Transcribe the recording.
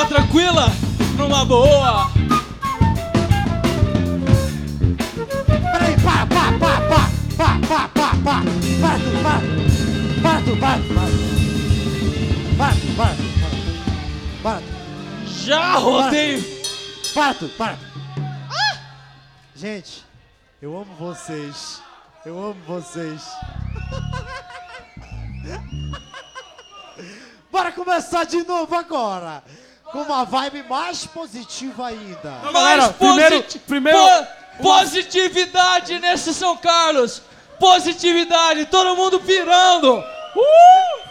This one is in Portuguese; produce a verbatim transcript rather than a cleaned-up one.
água tranquila, numa boa. Peraí, para, para, para, para, para, para, para, para, para tudo, para, para tudo, para, para, para, para, para, para, Já rodeio. para tudo, para. Gente, eu amo vocês, eu amo vocês. Bora começar de novo agora, com uma vibe mais positiva ainda. Mais galera, primeiro- posit- primeiro- po- positividade nesse São Carlos. Positividade, todo mundo pirando. Uh!